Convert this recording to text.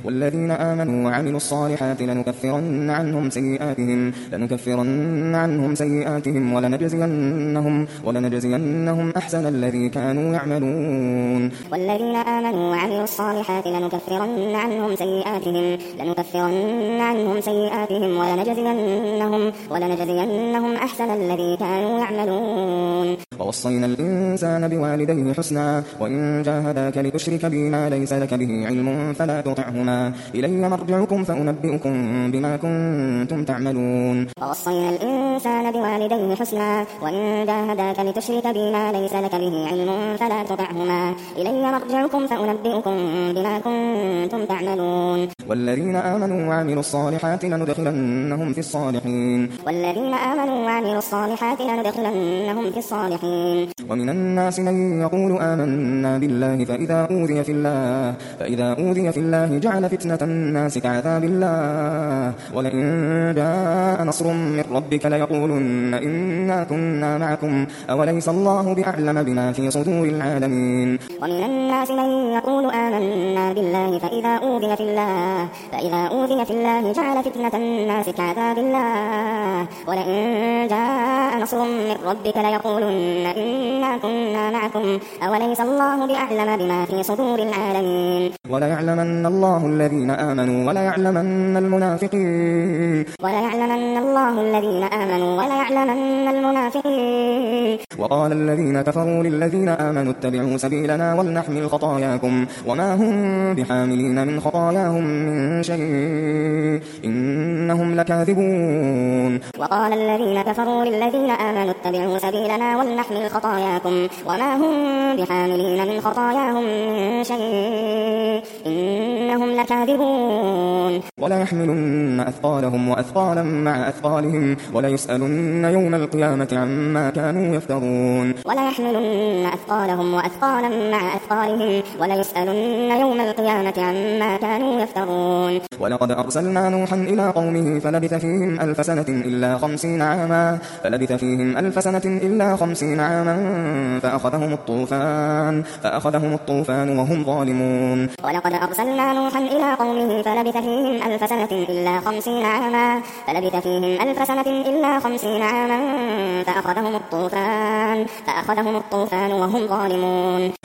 والذين آمنوا وعملوا الصالحات لنكفرن عنهم سيئاتهم ولنجزينهم أحسن الذي كانوا يعملون. والذين آمنوا وعملوا الصالحات لنكفرن عنهم سيئاتهم ولنجزينهم أحسن الذي كانوا يعملون. ووصينا الإنسان بوالديه حسنا وإن جاهداك لتشرك بي ما ليس لك به علم فلا تطعهما إلي مرجعكم فأنبئكم بما كنتم تعملون. ووصينا الإنسان بوالديه حسنا وإن جاهداك لتشرك بي ما ليس لك به علم فلا تطعهما إلي مرجعكم فأنبئكم بما كنتم تعملون. والذين آمنوا وعملوا الصالحات لندخلنهم في الصالحين. ومن الناس من يقول آمنا بالله فإذا أوذي في الله جعل فتنة الناس كعذاب الله ولئن جاء نصر من ربك ليقولن إنا كنا معكم أوليس الله بأعلم بما في صدور العالمين. ومن الناس من يقول آمنا بالله فإذا أوذي في الله جعل فتنة الناس كعذاب الله ولئن جاء نصر من ربك ليقولن إنا كنا معكم أوليس الله بأعلم بما في صدور العالمين. وليعلمن الله الذين آمنوا وليعلمن المنافقين. وقال الذين كفروا للذين آمنوا اتبعوا سبيلنا ولنحمل خطاياكم وما هم بحاملين من خطاياهم من شيء إنهم لكاذبون. وقال الذين كفروا للذين آمنوا اتبعوا سبيلنا ولنحمل خطاياكم وما هم بحاملين من خطاياهم من شيء إنهم لكاذبون. ولا يحملن أثقالهم وأثقالا مع أثقالهم وليسألن يوم القيامة عما كانوا يفترون. ولا يحملن أثقالهم وأثقالا مع أثقالهم وليسألن يوم القيامة عما كانوا يفترون. ولقد أرسلنا نوحا إلى قومه فلبث فيهم ألف سنة إلا 50 عاما فأخذهم الطوفان وهم ظالمون. ولقد أرسلنا نوحا إلى قومه فلبث فيهم ألف سنة إلا 50 عاما فأخذهم الطوفان وهم ظالمون.